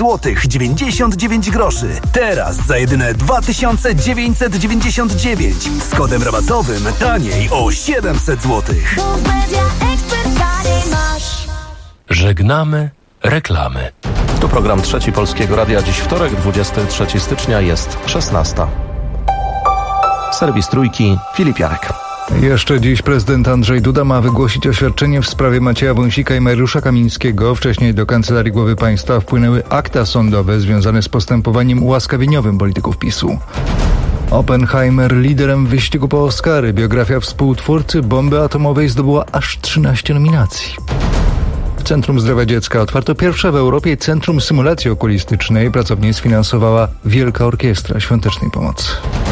zł 99 groszy. Teraz za jedyne 2999 z kodem rabatowym taniej o 700 zł. Żegnamy reklamy. To program Trzeci Polskiego Radia. Dziś wtorek, 23 stycznia, jest 16. Serwis Trójki, Filip Jarek. Jeszcze dziś prezydent Andrzej Duda ma wygłosić oświadczenie w sprawie Macieja Wąsika i Mariusza Kamińskiego. Wcześniej do Kancelarii Głowy Państwa wpłynęły akta sądowe związane z postępowaniem ułaskawieniowym polityków PiS-u. Oppenheimer liderem wyścigu po Oscary. Biografia współtwórcy bomby atomowej zdobyła aż 13 nominacji. W Centrum Zdrowia Dziecka otwarto pierwsze w Europie Centrum Symulacji Okulistycznej. Pracownię sfinansowała Wielka Orkiestra Świątecznej Pomocy.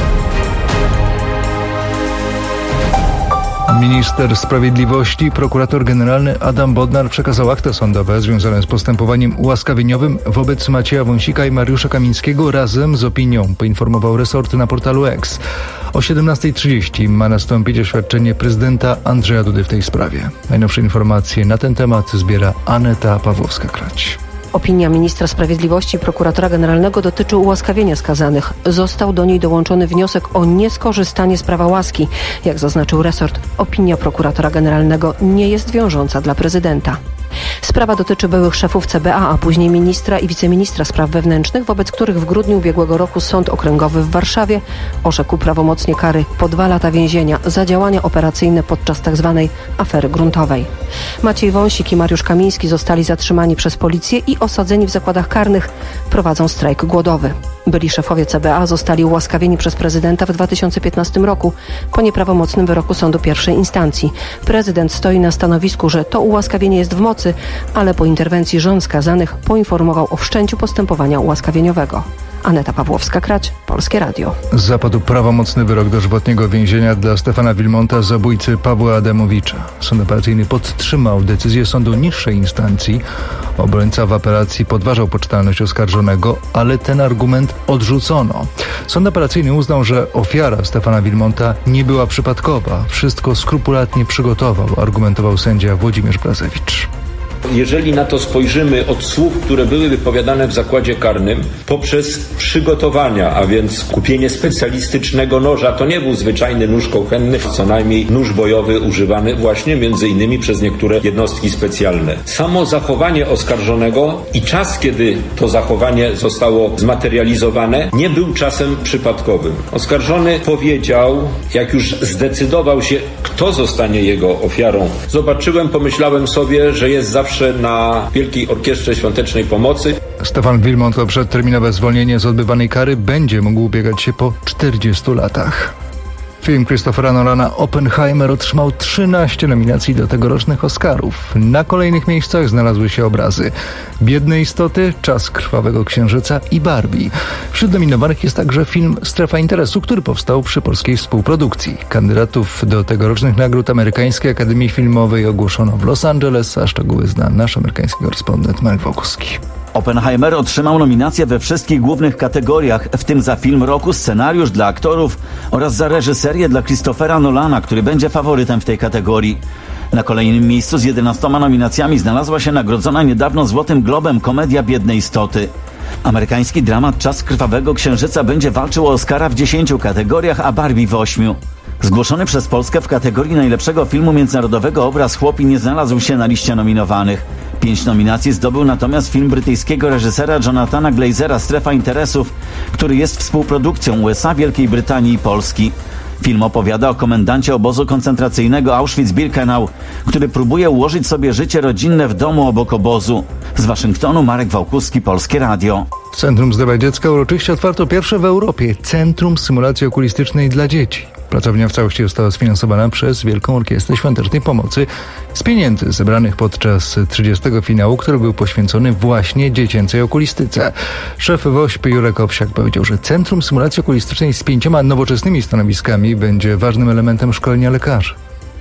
Minister Sprawiedliwości, prokurator generalny Adam Bodnar przekazał akta sądowe związane z postępowaniem ułaskawieniowym wobec Macieja Wąsika i Mariusza Kamińskiego razem z opinią, poinformował resort na portalu X. O 17:30 ma nastąpić oświadczenie prezydenta Andrzeja Dudy w tej sprawie. Najnowsze informacje na ten temat zbiera Aneta Pawłowska-Krać. Opinia ministra sprawiedliwości i prokuratora generalnego dotyczy ułaskawienia skazanych. Został do niej dołączony wniosek o nieskorzystanie z prawa łaski. Jak zaznaczył resort, opinia prokuratora generalnego nie jest wiążąca dla prezydenta. Sprawa dotyczy byłych szefów CBA, a później ministra i wiceministra spraw wewnętrznych, wobec których w grudniu ubiegłego roku Sąd Okręgowy w Warszawie orzekł prawomocnie kary po 2 lata więzienia za działania operacyjne podczas tzw. afery gruntowej. Maciej Wąsik i Mariusz Kamiński zostali zatrzymani przez policję i osadzeni w zakładach karnych. Prowadzą strajk głodowy. Byli szefowie CBA zostali ułaskawieni przez prezydenta w 2015 roku po nieprawomocnym wyroku sądu pierwszej instancji. Prezydent stoi na stanowisku, że to ułaskawienie jest w mocy, ale po interwencji żon skazanych poinformował o wszczęciu postępowania ułaskawieniowego. Aneta Pawłowska-Krać, Polskie Radio. Zapadł prawomocny wyrok dożywotniego więzienia dla Stefana Wilmonta, zabójcy Pawła Adamowicza. Sąd apelacyjny podtrzymał decyzję sądu niższej instancji. Obrońca w apelacji podważał poczytalność oskarżonego, ale ten argument odrzucono. Sąd apelacyjny uznał, że ofiara Stefana Wilmonta nie była przypadkowa. Wszystko skrupulatnie przygotował, argumentował sędzia Włodzimierz Brazewicz. Jeżeli na to spojrzymy od słów, które były wypowiadane w zakładzie karnym, poprzez przygotowania, a więc kupienie specjalistycznego noża, to nie był zwyczajny nóż kuchenny, co najmniej nóż bojowy używany właśnie między innymi przez niektóre jednostki specjalne. Samo zachowanie oskarżonego i czas, kiedy to zachowanie zostało zmaterializowane, nie był czasem przypadkowym. Oskarżony powiedział, jak już zdecydował się, kto zostanie jego ofiarą. Zobaczyłem, pomyślałem sobie, że jest zawsze na Wielkiej Orkiestrze Świątecznej Pomocy. Stefan Wilmont o przedterminowe zwolnienie z odbywanej kary będzie mógł ubiegać się po 40 latach. Film Christophera Nolana Oppenheimer otrzymał 13 nominacji do tegorocznych Oscarów. Na kolejnych miejscach znalazły się obrazy Biedne istoty, Czas krwawego księżyca i Barbie. Wśród nominowanych jest także film Strefa interesu, który powstał przy polskiej współprodukcji. Kandydatów do tegorocznych nagród Amerykańskiej Akademii Filmowej ogłoszono w Los Angeles, a szczegóły zna nasz amerykański korespondent Marek Wokuski. Oppenheimer otrzymał nominacje we wszystkich głównych kategoriach, w tym za film roku, scenariusz dla aktorów oraz za reżyserię dla Christophera Nolana, który będzie faworytem w tej kategorii. Na kolejnym miejscu z 11 nominacjami znalazła się nagrodzona niedawno Złotym Globem komedia Biedne istoty. Amerykański dramat Czas krwawego księżyca będzie walczył o Oscara w 10 kategoriach, a Barbie w 8. Zgłoszony przez Polskę w kategorii najlepszego filmu międzynarodowego obraz Chłopi nie znalazł się na liście nominowanych. 5 nominacji zdobył natomiast film brytyjskiego reżysera Jonathana Glazera Strefa interesów, który jest współprodukcją USA, Wielkiej Brytanii i Polski. Film opowiada o komendancie obozu koncentracyjnego Auschwitz-Birkenau, który próbuje ułożyć sobie życie rodzinne w domu obok obozu. Z Waszyngtonu Marek Wałkuski, Polskie Radio. W Centrum Zdrowia Dziecka uroczyście otwarto pierwsze w Europie Centrum Symulacji Okulistycznej dla dzieci. Pracownia w całości została sfinansowana przez Wielką Orkiestrę Świątecznej Pomocy z pieniędzy zebranych podczas 30. finału, który był poświęcony właśnie dziecięcej okulistyce. Szef WOŚP Jurek Owsiak powiedział, że Centrum Symulacji Okulistycznej z 5 nowoczesnymi stanowiskami będzie ważnym elementem szkolenia lekarzy.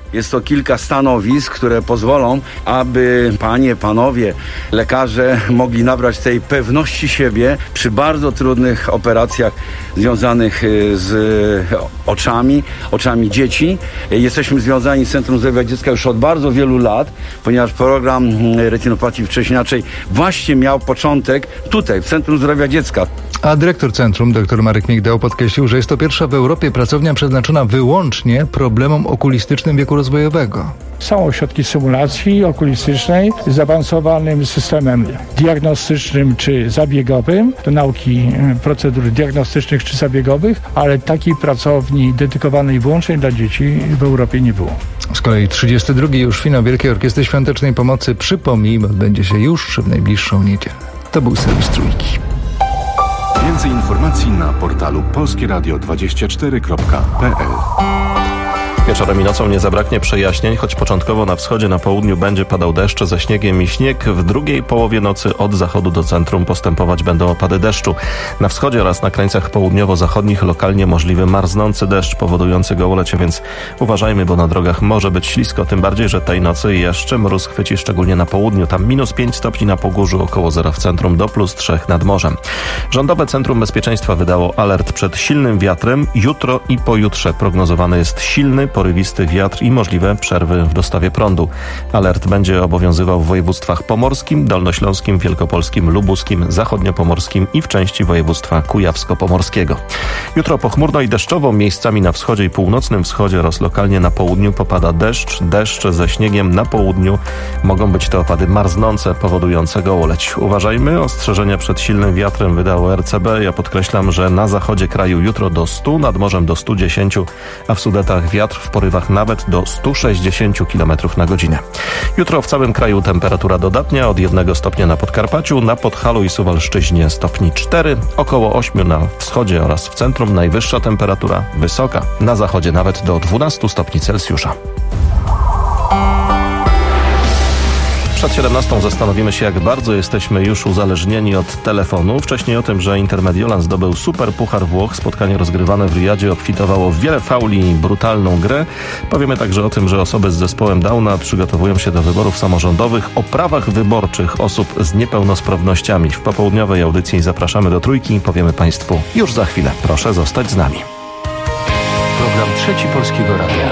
Jest to kilka stanowisk, które pozwolą, aby panie, panowie, lekarze mogli nabrać tej pewności siebie przy bardzo trudnych operacjach związanych z oczami dzieci. Jesteśmy związani z Centrum Zdrowia Dziecka już od bardzo wielu lat, ponieważ program retinopatii wcześniaczej właśnie miał początek tutaj, w Centrum Zdrowia Dziecka. A dyrektor centrum, dr Marek Migdał, podkreślił, że jest to pierwsza w Europie pracownia przeznaczona wyłącznie problemom okulistycznym wieku rozwojowego. Są ośrodki symulacji okulistycznej z zaawansowanym systemem diagnostycznym czy zabiegowym, do nauki procedur diagnostycznych czy zabiegowych, ale takiej pracowni dedykowanej wyłącznie dla dzieci w Europie nie było. Z kolei 32. już finał Wielkiej Orkiestry Świątecznej Pomocy, przypomnijmy, odbędzie się już w najbliższą niedzielę. To był serwis Trójki. Więcej informacji na portalu polskieradio24.pl. Wieczorem i nocą nie zabraknie przejaśnień, choć początkowo na wschodzie, na południu będzie padał deszcz ze śniegiem i śnieg. W drugiej połowie nocy od zachodu do centrum postępować będą opady deszczu. Na wschodzie oraz na krańcach południowo-zachodnich lokalnie możliwy marznący deszcz powodujący gołolecie, więc uważajmy, bo na drogach może być ślisko, tym bardziej, że tej nocy jeszcze mróz chwyci szczególnie na południu. Tam -5 stopni na Pogórzu, około 0 w centrum, do +3 nad morzem. Rządowe Centrum Bezpieczeństwa wydało alert przed silnym wiatrem. Jutro i pojutrze prognozowany jest silny, porywisty wiatr i możliwe przerwy w dostawie prądu. Alert będzie obowiązywał w województwach pomorskim, dolnośląskim, wielkopolskim, lubuskim, zachodniopomorskim i w części województwa kujawsko-pomorskiego. Jutro pochmurno i deszczowo, miejscami na wschodzie i północnym wschodzie oraz lokalnie na południu popada deszcz. Deszcz ze śniegiem na południu. Mogą być to opady marznące, powodujące gołoleć. Uważajmy, ostrzeżenia przed silnym wiatrem wydało RCB. Ja podkreślam, że na zachodzie kraju jutro do 100, nad morzem do 110, a w Sudetach wiatr w porywach nawet do 160 km na godzinę. Jutro w całym kraju temperatura dodatnia, od 1 stopnia na Podkarpaciu, na Podhalu i Suwalszczyźnie stopni 4, około 8 na wschodzie oraz w centrum. Najwyższa temperatura wysoka, na zachodzie nawet do 12 stopni Celsjusza. Przed 17 zastanowimy się, jak bardzo jesteśmy już uzależnieni od telefonu. Wcześniej o tym, że Inter Mediolan zdobył Super Puchar Włoch. Spotkanie rozgrywane w Riyadzie obfitowało w wiele fauli i brutalną grę. Powiemy także o tym, że osoby z zespołem Downa przygotowują się do wyborów samorządowych, o prawach wyborczych osób z niepełnosprawnościami. W popołudniowej audycji zapraszamy do Trójki. Powiemy Państwu już za chwilę. Proszę zostać z nami. Program Trzeci Polskiego Radia.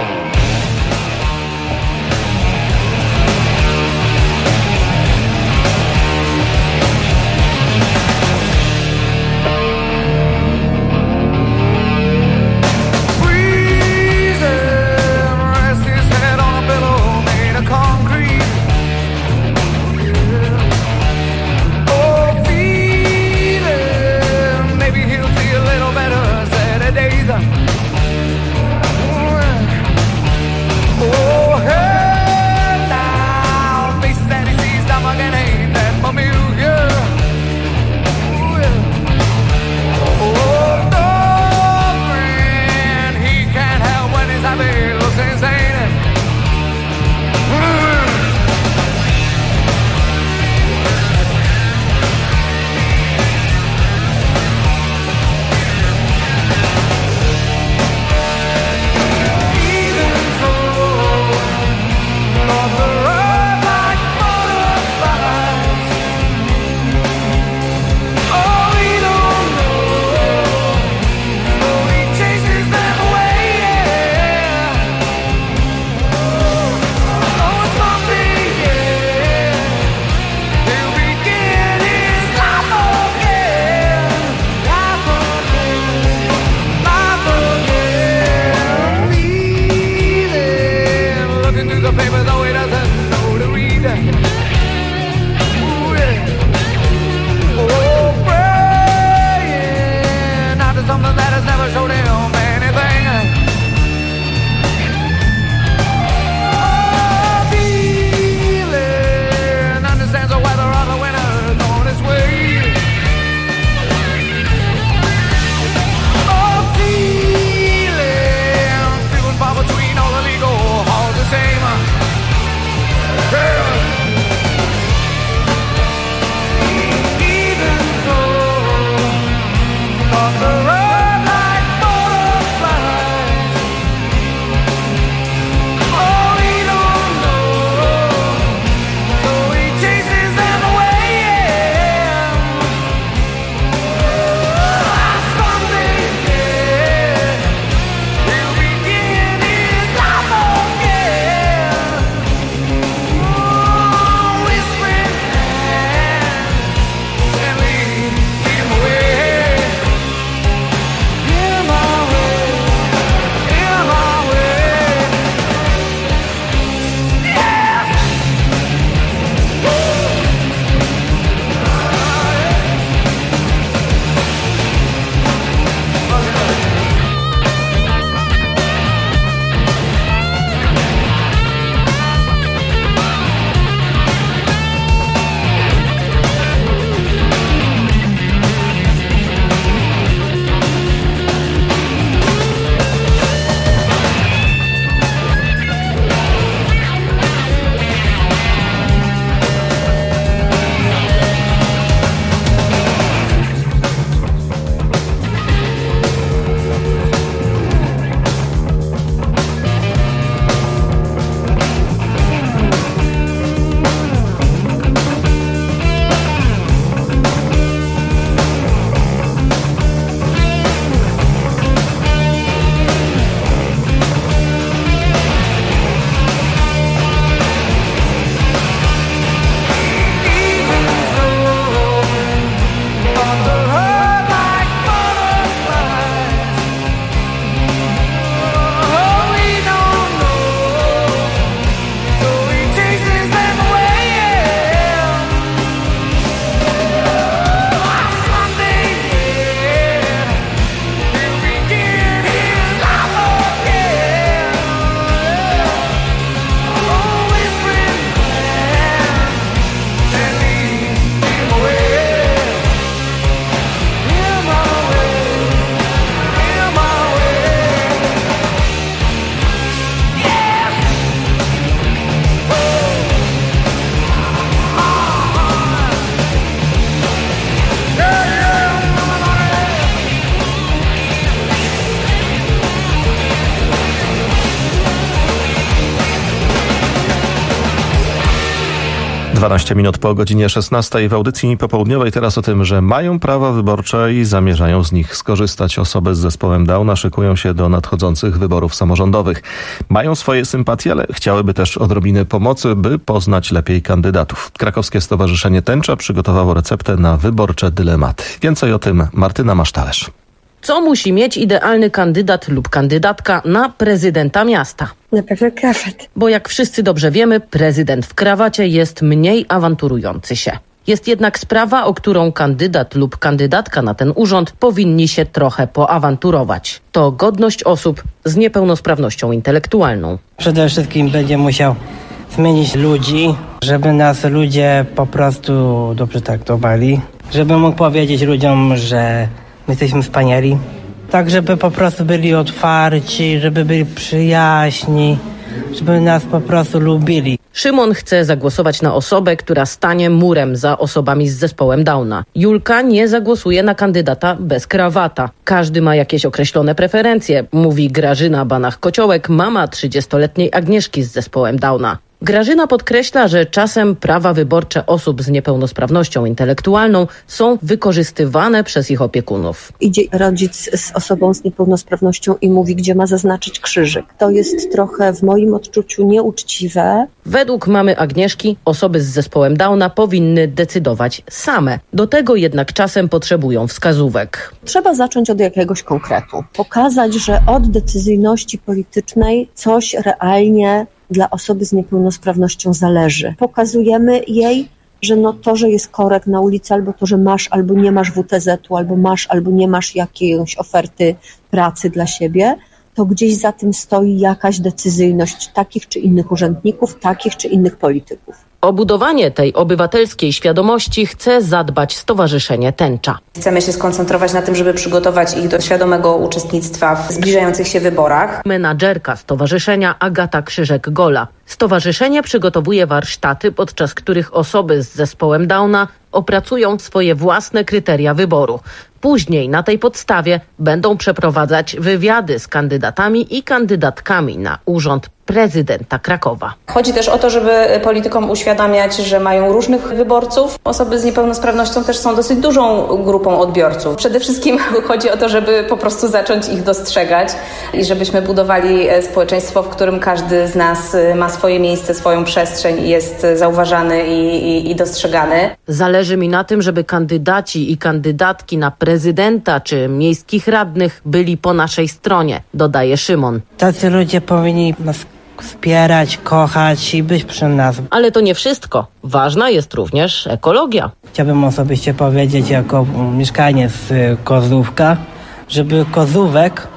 12 minut po godzinie 16 w audycji popołudniowej. Teraz o tym, że mają prawa wyborcze i zamierzają z nich skorzystać. Osoby z zespołem Downa szykują się do nadchodzących wyborów samorządowych. Mają swoje sympatie, ale chciałyby też odrobiny pomocy, by poznać lepiej kandydatów. Krakowskie Stowarzyszenie Tęcza przygotowało receptę na wyborcze dylematy. Więcej o tym Martyna Masztalerz. Co musi mieć idealny kandydat lub kandydatka na prezydenta miasta? Na pewno krawat. Bo jak wszyscy dobrze wiemy, prezydent w krawacie jest mniej awanturujący się. Jest jednak sprawa, o którą kandydat lub kandydatka na ten urząd powinni się trochę poawanturować. To godność osób z niepełnosprawnością intelektualną. Przede wszystkim będzie musiał zmienić ludzi, żeby nas ludzie po prostu dobrze traktowali. Żeby mógł powiedzieć ludziom, że my jesteśmy wspaniali. Tak, żeby po prostu byli otwarci, żeby byli przyjaźni, żeby nas po prostu lubili. Szymon chce zagłosować na osobę, która stanie murem za osobami z zespołem Downa. Julka nie zagłosuje na kandydata bez krawata. Każdy ma jakieś określone preferencje, mówi Grażyna Banach-Kociołek, mama 30-letniej Agnieszki z zespołem Downa. Grażyna podkreśla, że czasem prawa wyborcze osób z niepełnosprawnością intelektualną są wykorzystywane przez ich opiekunów. Idzie rodzic z osobą z niepełnosprawnością i mówi, gdzie ma zaznaczyć krzyżyk. To jest trochę w moim odczuciu nieuczciwe. Według mamy Agnieszki osoby z zespołem Downa powinny decydować same. Do tego jednak czasem potrzebują wskazówek. Trzeba zacząć od jakiegoś konkretu. Pokazać, że od decyzyjności politycznej coś realnie dla osoby z niepełnosprawnością zależy. Pokazujemy jej, że to, że jest korek na ulicy, albo to, że masz albo nie masz WTZ-u, albo masz albo nie masz jakiejś oferty pracy dla siebie, to gdzieś za tym stoi jakaś decyzyjność takich czy innych urzędników, takich czy innych polityków. O budowanie tej obywatelskiej świadomości chce zadbać Stowarzyszenie Tęcza. Chcemy się skoncentrować na tym, żeby przygotować ich do świadomego uczestnictwa w zbliżających się wyborach. Menadżerka stowarzyszenia Agata Krzyżek-Gola. Stowarzyszenie przygotowuje warsztaty, podczas których osoby z zespołem Downa opracują swoje własne kryteria wyboru. Później na tej podstawie będą przeprowadzać wywiady z kandydatami i kandydatkami na urząd prezydenta Krakowa. Chodzi też o to, żeby politykom uświadamiać, że mają różnych wyborców. Osoby z niepełnosprawnością też są dosyć dużą grupą odbiorców. Przede wszystkim chodzi o to, żeby po prostu zacząć ich dostrzegać i żebyśmy budowali społeczeństwo, w którym każdy z nas ma swoje miejsce, swoją przestrzeń i jest zauważany i dostrzegany. Zależy mi na tym, żeby kandydaci i kandydatki na prezydenta czy miejskich radnych byli po naszej stronie, dodaje Szymon. Tacy ludzie powinni nas wspierać, kochać i być przy nas. Ale to nie wszystko. Ważna jest również ekologia. Chciałbym osobiście powiedzieć jako mieszkaniec Kozłówka, żeby Kozłówek,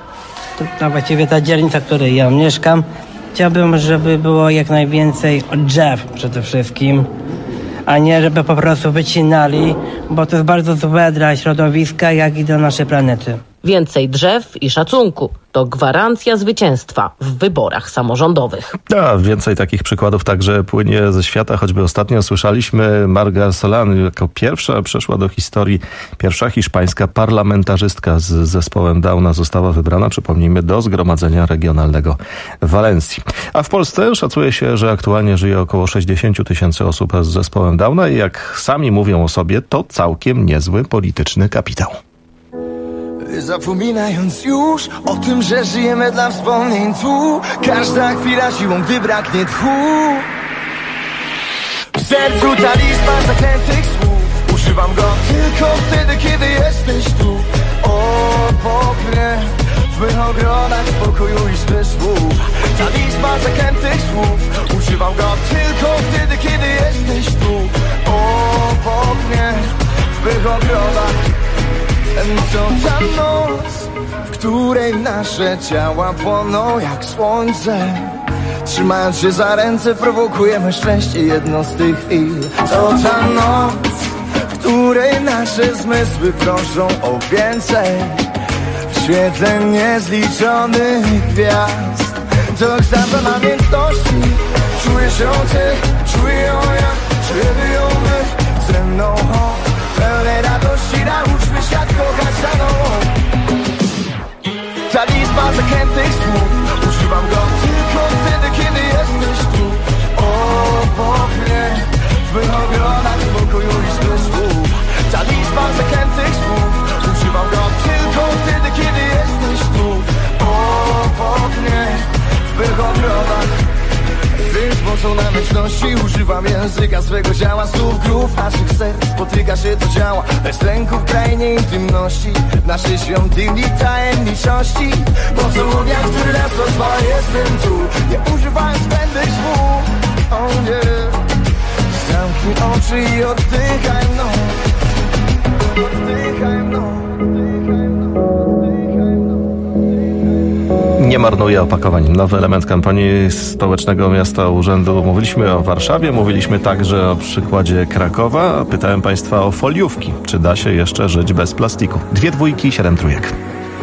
to właściwie ta dzielnica, w której ja mieszkam, chciałbym, żeby było jak najwięcej drzew przede wszystkim, a nie żeby po prostu wycinali, bo to jest bardzo złe dla środowiska, jak i dla naszej planety. Więcej drzew i szacunku to gwarancja zwycięstwa w wyborach samorządowych. A więcej takich przykładów także płynie ze świata. Choćby ostatnio słyszeliśmy, Marga Solán jako pierwsza przeszła do historii. Pierwsza hiszpańska parlamentarzystka z zespołem Downa została wybrana, przypomnijmy, do Zgromadzenia Regionalnego w Walencji. A w Polsce szacuje się, że aktualnie żyje około 60 000 osób z zespołem Downa i jak sami mówią o sobie, to całkiem niezły polityczny kapitał. Zapominając już o tym, że żyjemy dla wspomnień tu. Każda chwila siłą, gdy braknie tchu. W sercu talizman zaklętych słów. Używam go tylko wtedy, kiedy jesteś tu. Obok mnie, w mych ogrodach spokoju i zmysłów. Talizman zaklętych słów. Używam go tylko wtedy, kiedy jesteś tu. Obok mnie, w mych ogrodach. To ta noc, w której nasze ciała płoną jak słońce. Trzymając się za ręce prowokujemy szczęście, jedno z tych chwil. To ta noc, w której nasze zmysły proszą o więcej. W świetle niezliczonych gwiazd. To kształt namiętności. Czuję się ty, czuję ją ja, czujemy ją my. Ze mną chodź, pełnej radości, nauczmy świat kochać za nowo. Talizman zaklętych słów. Używam go tylko wtedy, kiedy jesteś tu. Obok mnie, w mych są na wieczności. Używam języka swego ciała, słów grów naszych serc. Spotyka się to działa bez lęku w krainie intymności, naszej świątyni tajemniczości. Pocałunia, który raz rozwala, jestem tu, nie używając zbędnych słów. Oh yeah. Zamknij oczy i oddychaj mną. Oddychaj mną. Nie marnuje opakowań. Nowy element kampanii Stołecznego Miasta Urzędu. Mówiliśmy o Warszawie, mówiliśmy także o przykładzie Krakowa. Pytałem Państwa o foliówki. Czy da się jeszcze żyć bez plastiku? 2 dwójki, 7 trójek.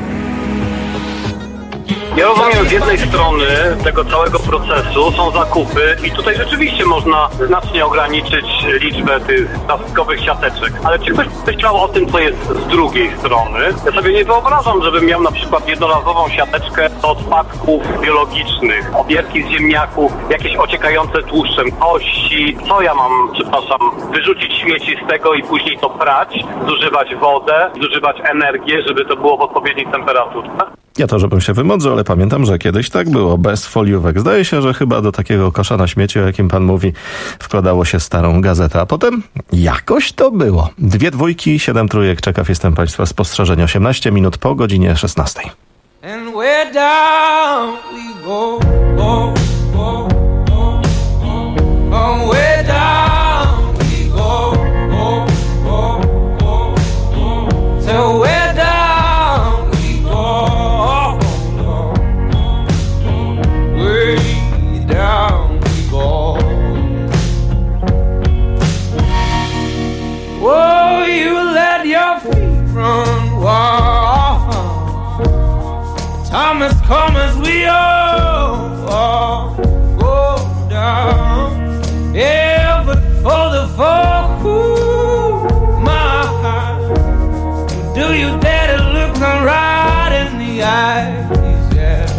Ja rozumiem, z jednej strony tego całego procesu są zakupy i tutaj rzeczywiście można znacznie ograniczyć liczbę tych plastikowych siateczek. Ale czy ktoś myślał o tym, co jest z drugiej strony? Ja sobie nie wyobrażam, żebym miał na przykład jednorazową siateczkę do odpadków biologicznych, obierki z ziemniaków, jakieś ociekające tłuszczem kości. Co ja mam, przepraszam, wyrzucić śmieci z tego i później to prać, zużywać wodę, zużywać energię, żeby to było w odpowiedniej temperaturze? Ja to, żebym się wymodził, ale pamiętam, że kiedyś tak było, bez foliówek. Zdaje się, że chyba do takiego kosza na śmieci, o jakim pan mówi, wkładało się starą gazetę, a potem jakoś to było. 2 dwójki, 7 trójek, czekaw jestem Państwa spostrzeżeń. 18 minut po godzinie 16. And we're down we go, go, go, go, go. Oh, we're down we go, go, go, go, go. So we're down we go, way down we go. Oh, you let your feet run wild. Time has come as we all go down. Yeah, but for the folk who my, do you dare to look them right in the eyes? Yeah.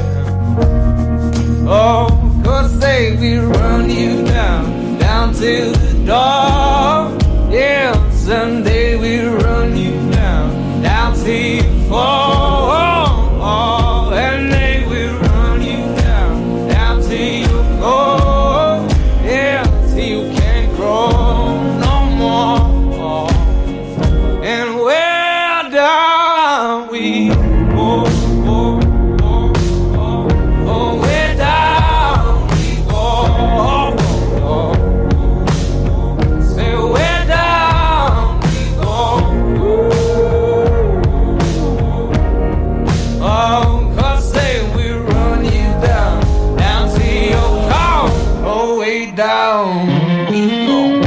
Oh, 'cause they will run you down, down to the door. Yeah, someday we'll run you down, down till you fall. And they will run you down, down till you go. Yeah, till you can't grow no more. And we're down we go, go, go, go. Oh, we're down we go, go, go. Say we're down we go. Oh, down we go.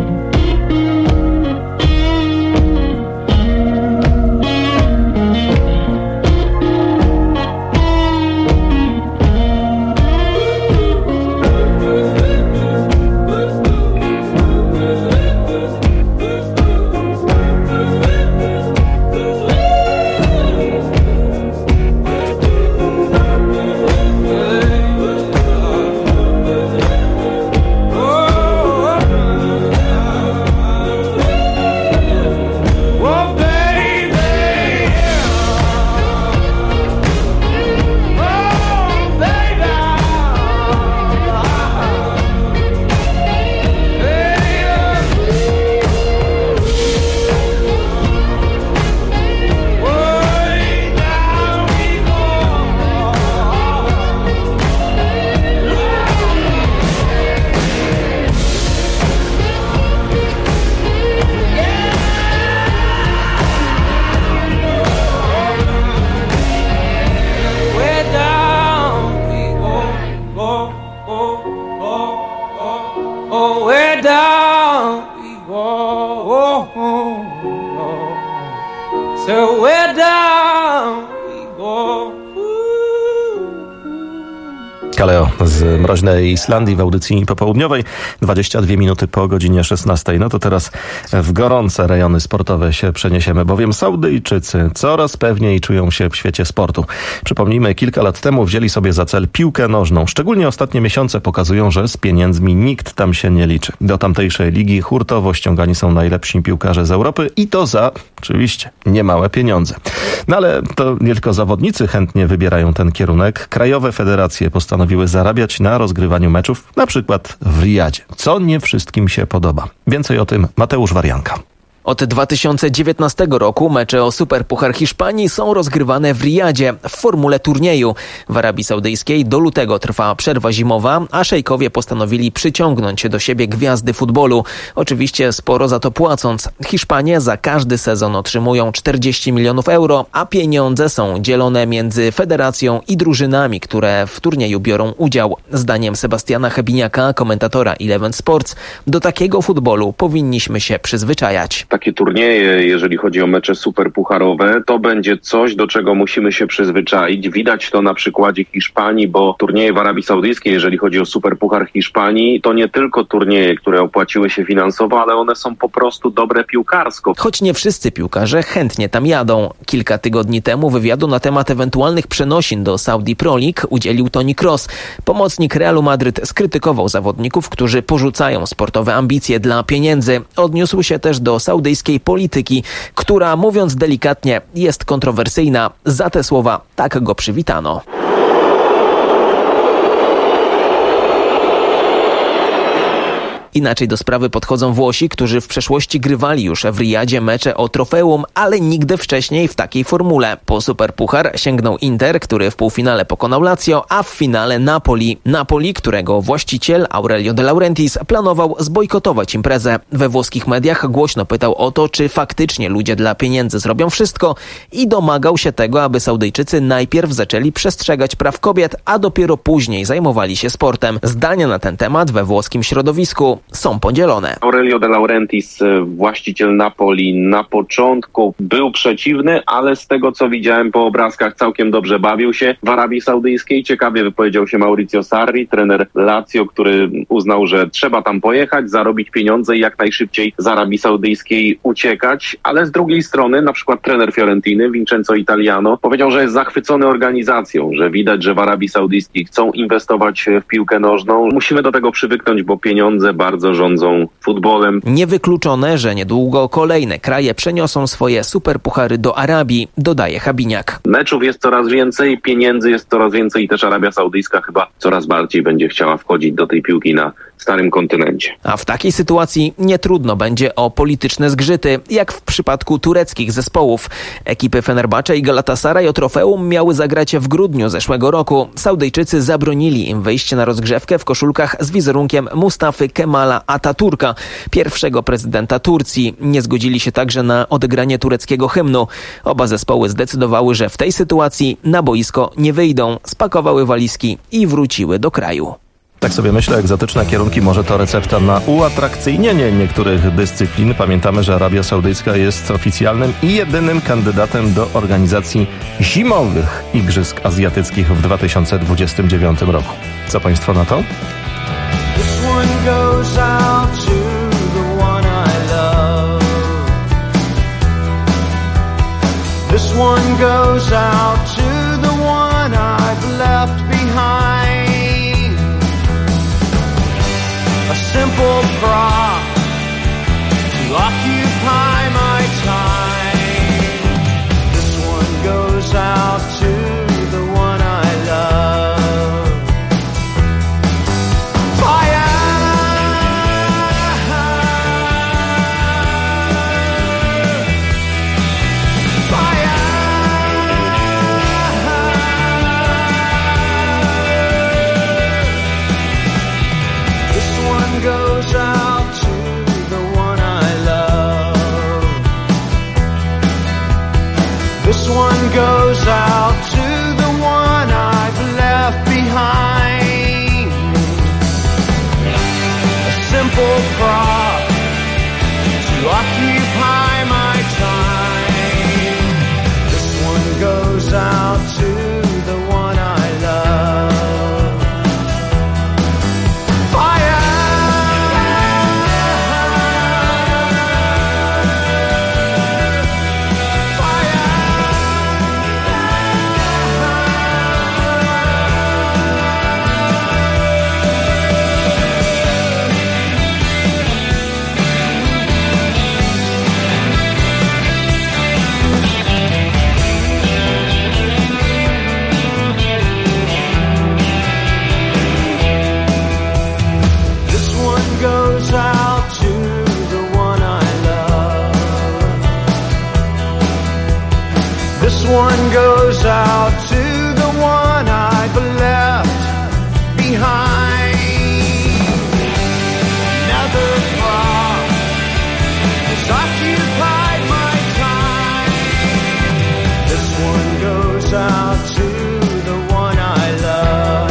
So we're down we go. Kaleo z mroźnej Islandii w audycji popołudniowej. 22 minuty po godzinie 16. No to teraz w gorące rejony sportowe się przeniesiemy, bowiem Saudyjczycy coraz pewniej czują się w świecie sportu. Przypomnijmy, kilka lat temu wzięli sobie za cel piłkę nożną. Szczególnie ostatnie miesiące pokazują, że z pieniędzmi nikt tam się nie liczy. Do tamtejszej ligi hurtowo ściągani są najlepsi piłkarze z Europy i to za, oczywiście, niemałe pieniądze. No ale to nie tylko zawodnicy chętnie wybierają ten kierunek. Krajowe federacje postanowiły zarabiać na rozgrywaniu meczów, na przykład w Riyadzie, co nie wszystkim się podoba. Więcej o tym Mateusz Warianka. Od 2019 roku mecze o Superpuchar Hiszpanii są rozgrywane w Riyadzie w formule turnieju. W Arabii Saudyjskiej do lutego trwa przerwa zimowa, a szejkowie postanowili przyciągnąć do siebie gwiazdy futbolu. Oczywiście sporo za to płacąc. Hiszpanie za każdy sezon otrzymują 40 milionów euro, a pieniądze są dzielone między federacją i drużynami, które w turnieju biorą udział. Zdaniem Sebastiana Hebiniaka, komentatora Eleven Sports, do takiego futbolu powinniśmy się przyzwyczajać. Takie turnieje, jeżeli chodzi o mecze superpucharowe, to będzie coś, do czego musimy się przyzwyczaić. Widać to na przykładzie Hiszpanii, bo turnieje w Arabii Saudyjskiej, jeżeli chodzi o Superpuchar Hiszpanii, to nie tylko turnieje, które opłaciły się finansowo, ale one są po prostu dobre piłkarsko. Choć nie wszyscy piłkarze chętnie tam jadą. Kilka tygodni temu wywiadu na temat ewentualnych przenosin do Saudi Pro League udzielił Toni Kroos. Pomocnik Realu Madryt skrytykował zawodników, którzy porzucają sportowe ambicje dla pieniędzy. Odniósł się też do saudyjskiej polityki, która, mówiąc delikatnie, jest kontrowersyjna. Za te słowa tak go przywitano. Inaczej do sprawy podchodzą Włosi, którzy w przeszłości grywali już w Riyadzie mecze o trofeum, ale nigdy wcześniej w takiej formule. Po Superpuchar sięgnął Inter, który w półfinale pokonał Lazio, a w finale Napoli. Napoli, którego właściciel Aurelio De Laurentiis planował zbojkotować imprezę. We włoskich mediach głośno pytał o to, czy faktycznie ludzie dla pieniędzy zrobią wszystko i domagał się tego, aby Saudyjczycy najpierw zaczęli przestrzegać praw kobiet, a dopiero później zajmowali się sportem. Zdania na ten temat we włoskim środowisku są podzielone. Aurelio De Laurentiis, właściciel Napoli, na początku był przeciwny, ale z tego co widziałem po obrazkach całkiem dobrze bawił się. W Arabii Saudyjskiej ciekawie wypowiedział się Maurizio Sarri, trener Lazio, który uznał, że trzeba tam pojechać, zarobić pieniądze i jak najszybciej z Arabii Saudyjskiej uciekać, ale z drugiej strony na przykład trener Fiorentiny, Vincenzo Italiano, powiedział, że jest zachwycony organizacją, że widać, że w Arabii Saudyjskiej chcą inwestować w piłkę nożną. Musimy do tego przywyknąć, bo pieniądze bardzo rządzą futbolem. Niewykluczone, że niedługo kolejne kraje przeniosą swoje superpuchary do Arabii, dodaje Habiniak. Meczów jest coraz więcej, pieniędzy jest coraz więcej i też Arabia Saudyjska chyba coraz bardziej będzie chciała wchodzić do tej piłki na starym kontynencie. A w takiej sytuacji nie trudno będzie o polityczne zgrzyty, jak w przypadku tureckich zespołów. Ekipy Fenerbahce i Galatasaray o trofeum miały zagrać w grudniu zeszłego roku. Saudyjczycy zabronili im wyjście na rozgrzewkę w koszulkach z wizerunkiem Mustafy Kemala Ataturka, pierwszego prezydenta Turcji. Nie zgodzili się także na odegranie tureckiego hymnu. Oba zespoły zdecydowały, że w tej sytuacji na boisko nie wyjdą, spakowały walizki i wróciły do kraju. Tak sobie myślę, egzotyczne kierunki może to recepta na uatrakcyjnienie niektórych dyscyplin. Pamiętamy, że Arabia Saudyjska jest oficjalnym i jedynym kandydatem do organizacji zimowych Igrzysk Azjatyckich w 2029 roku. Co państwo na to? This one goes out to the one I love. This one goes out to the one I've left behind. A simple prop to occupy my time. This one goes out to the one I love. Goes out to the one I love. This one goes out to the one I've left behind. A simple prop to occupy my time. This one goes out to the one I love. one goes out to the one I've left behind. Another thought has occupied my time. This one goes out to the one I love.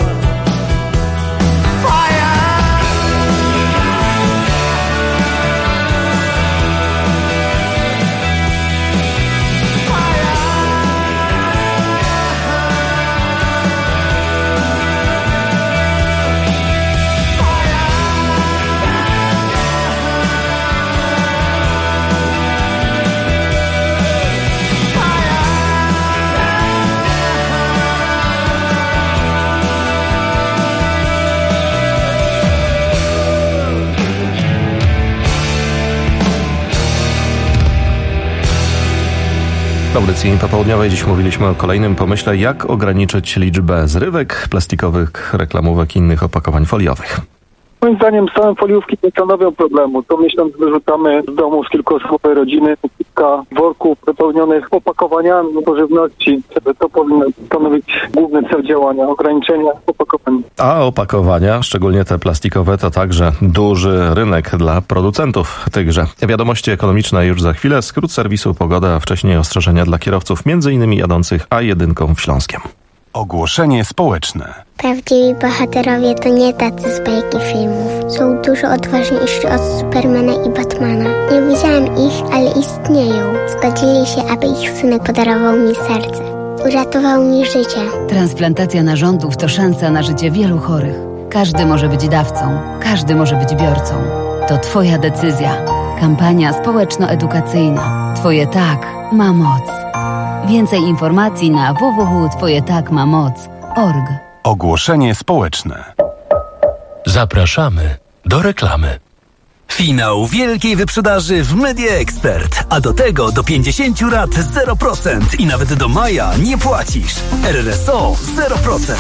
W audycji popołudniowej dziś mówiliśmy o kolejnym pomyśle, jak ograniczyć liczbę zrywek, plastikowych reklamówek i innych opakowań foliowych. Moim zdaniem same foliówki nie stanowią problemu. To miesiąc wyrzucamy z domu z kilkuosobowej rodziny kilka worków wypełnionych opakowaniami do żywności. To powinno stanowić główny cel działania, ograniczenia opakowań. A opakowania, szczególnie te plastikowe, to także duży rynek dla producentów tychże. Wiadomości ekonomiczne już za chwilę, skrót serwisu Pogoda, a wcześniej ostrzeżenia dla kierowców, m.in. jadących A1 w Śląskiem. Ogłoszenie społeczne. Prawdziwi bohaterowie to nie tacy z bajki filmów. Są dużo odważniejsi od Supermana i Batmana. Nie widziałem ich, ale istnieją. Zgodzili się, aby ich synek podarował mi serce. Uratował mi życie. Transplantacja narządów to szansa na życie wielu chorych. Każdy może być dawcą, każdy może być biorcą. To Twoja decyzja. Kampania społeczno-edukacyjna. Twoje tak ma moc. Więcej informacji na www.twojetakmamoc.org. Ogłoszenie społeczne. Zapraszamy do reklamy. Finał wielkiej wyprzedaży w Media Expert. A do tego do 50 rat 0% i nawet do maja nie płacisz. RRSO 0%.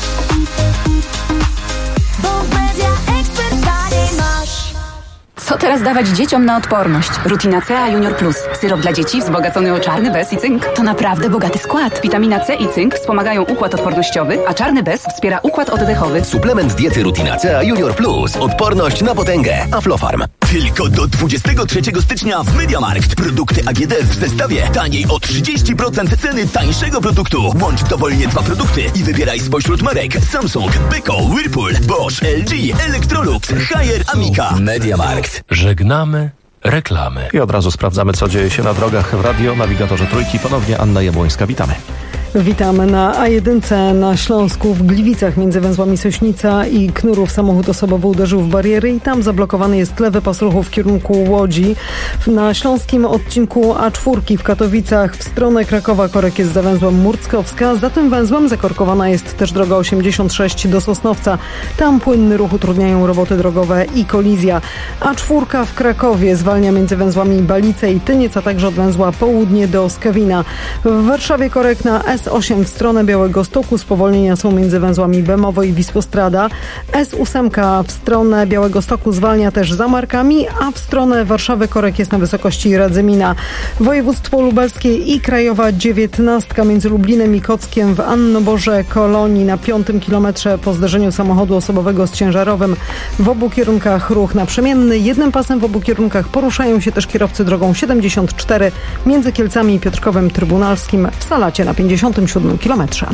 Co teraz dawać dzieciom na odporność? Rutina C Junior Plus. Syrop dla dzieci wzbogacony o czarny bez i cynk. To naprawdę bogaty skład. Witamina C i cynk wspomagają układ odpornościowy, a czarny bez wspiera układ oddechowy. Suplement diety Rutina C Junior Plus. Odporność na potęgę. Aflofarm. Tylko do 23 stycznia w MediaMarkt. Produkty AGD w zestawie taniej o 30% ceny tańszego produktu. Łącz dowolnie 2 produkty i wybieraj spośród marek Samsung, Beko, Whirlpool, Bosch, LG, Electrolux, Haier, Amica. MediaMarkt. Żegnamy reklamy. I od razu sprawdzamy, co dzieje się na drogach w radionawigatorze Trójki. Ponownie Anna Jabłońska, witamy. Witamy na A1 na Śląsku. W Gliwicach między węzłami Sośnica i Knurów samochód osobowy uderzył w bariery i tam zablokowany jest lewy pas ruchu w kierunku Łodzi. Na śląskim odcinku A4 w Katowicach w stronę Krakowa korek jest za węzłem Murckowska. Za tym węzłem zakorkowana jest też droga 86 do Sosnowca. Tam płynny ruch utrudniają roboty drogowe i kolizja. A4 w Krakowie zwalnia między węzłami Balice i Tyniec, a także od węzła Południe do Skawina. W Warszawie korek na S8 w stronę Białegostoku. Spowolnienia są między węzłami Bemowo i Wisłostrada. S8 w stronę Białegostoku zwalnia też za Markami, a w stronę Warszawy korek jest na wysokości Radzymina. Województwo lubelskie i Krajowa 19 między Lublinem i Kockiem w Annoborze Kolonii na 5 kilometrze po zderzeniu samochodu osobowego z ciężarowym. W obu kierunkach ruch naprzemienny. Jednym pasem w obu kierunkach poruszają się też kierowcy drogą 74 między Kielcami i Piotrkowem Trybunalskim w Salacie na 57 kilometrze.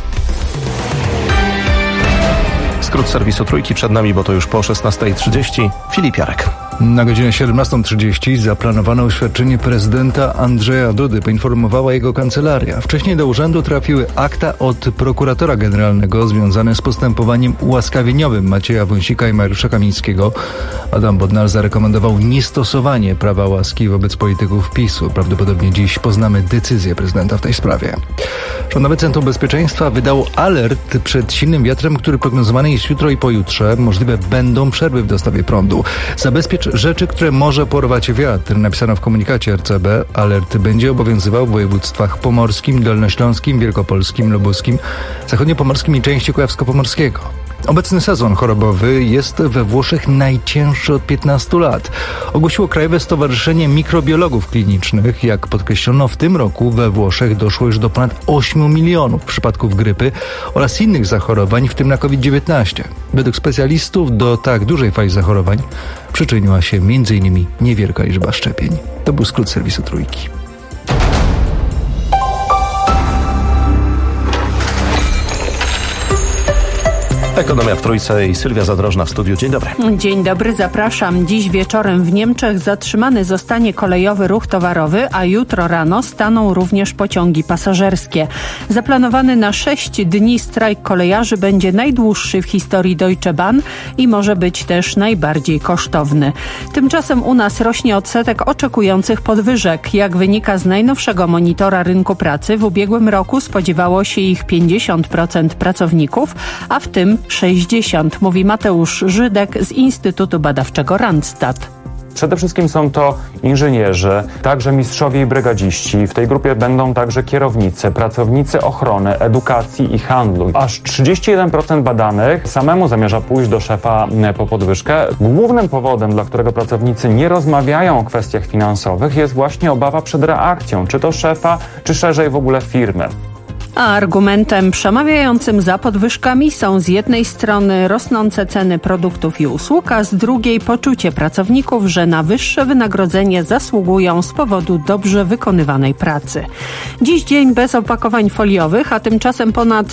Skrót serwisu Trójki przed nami, bo to już po 16:30. Filip Jarek. Na godzinę 17:30 zaplanowano oświadczenie prezydenta Andrzeja Dudy, poinformowała jego kancelaria. Wcześniej do urzędu trafiły akta od prokuratora generalnego związane z postępowaniem ułaskawieniowym Macieja Wąsika i Mariusza Kamińskiego. Adam Bodnar zarekomendował niestosowanie prawa łaski wobec polityków PiS-u. Prawdopodobnie dziś poznamy decyzję prezydenta w tej sprawie. Rządowe Centrum Bezpieczeństwa wydało alert przed silnym wiatrem, który prognozowany jest jutro i pojutrze. Możliwe będą przerwy w dostawie prądu. Zabezpiecz rzeczy, które może porwać wiatr. Napisano w komunikacie RCB. Alert będzie obowiązywał w województwach pomorskim, dolnośląskim, wielkopolskim, lubuskim, zachodniopomorskim i części kujawsko-pomorskiego. Obecny sezon chorobowy jest we Włoszech najcięższy od 15 lat. Ogłosiło Krajowe Stowarzyszenie Mikrobiologów Klinicznych. Jak podkreślono, w tym roku we Włoszech doszło już do ponad 8 milionów przypadków grypy oraz innych zachorowań, w tym na COVID-19. Według specjalistów do tak dużej fali zachorowań przyczyniła się m.in. niewielka liczba szczepień. To był skrót serwisu Trójki. Ekonomia w Trójce i Sylwia Zadrożna w studiu. Dzień dobry. Dzień dobry, zapraszam. Dziś wieczorem w Niemczech zatrzymany zostanie kolejowy ruch towarowy, a jutro rano staną również pociągi pasażerskie. Zaplanowany na 6 dni strajk kolejarzy będzie najdłuższy w historii Deutsche Bahn i może być też najbardziej kosztowny. Tymczasem u nas rośnie odsetek oczekujących podwyżek. Jak wynika z najnowszego monitora rynku pracy, w ubiegłym roku spodziewało się ich 50% pracowników, a w tym 60%, mówi Mateusz Żydek z Instytutu Badawczego Randstad. Przede wszystkim są to inżynierzy, także mistrzowie i brygadziści. W tej grupie będą także kierownicy, pracownicy ochrony, edukacji i handlu. Aż 31% badanych samemu zamierza pójść do szefa po podwyżkę. Głównym powodem, dla którego pracownicy nie rozmawiają o kwestiach finansowych, jest właśnie obawa przed reakcją, czy to szefa, czy szerzej w ogóle firmy. A argumentem przemawiającym za podwyżkami są z jednej strony rosnące ceny produktów i usług, a z drugiej poczucie pracowników, że na wyższe wynagrodzenie zasługują z powodu dobrze wykonywanej pracy. Dziś dzień bez opakowań foliowych, a tymczasem ponad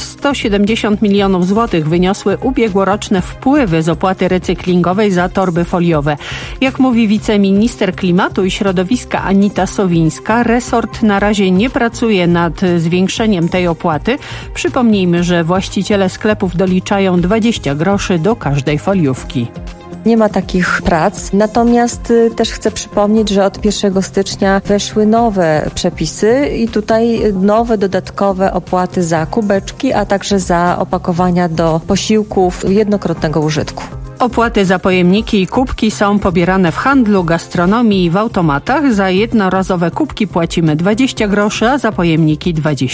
170 milionów złotych wyniosły ubiegłoroczne wpływy z opłaty recyklingowej za torby foliowe. Jak mówi wiceminister klimatu i środowiska Anita Sowińska, resort na razie nie pracuje nad zwiększeniem tej opłaty. Przypomnijmy, że właściciele sklepów doliczają 20 groszy do każdej foliówki. Nie ma takich prac, natomiast też chcę przypomnieć, że od 1 stycznia weszły nowe przepisy i tutaj nowe dodatkowe opłaty za kubeczki, a także za opakowania do posiłków jednokrotnego użytku. Opłaty za pojemniki i kubki są pobierane w handlu, gastronomii i w automatach. Za jednorazowe kubki płacimy 20 groszy, a za pojemniki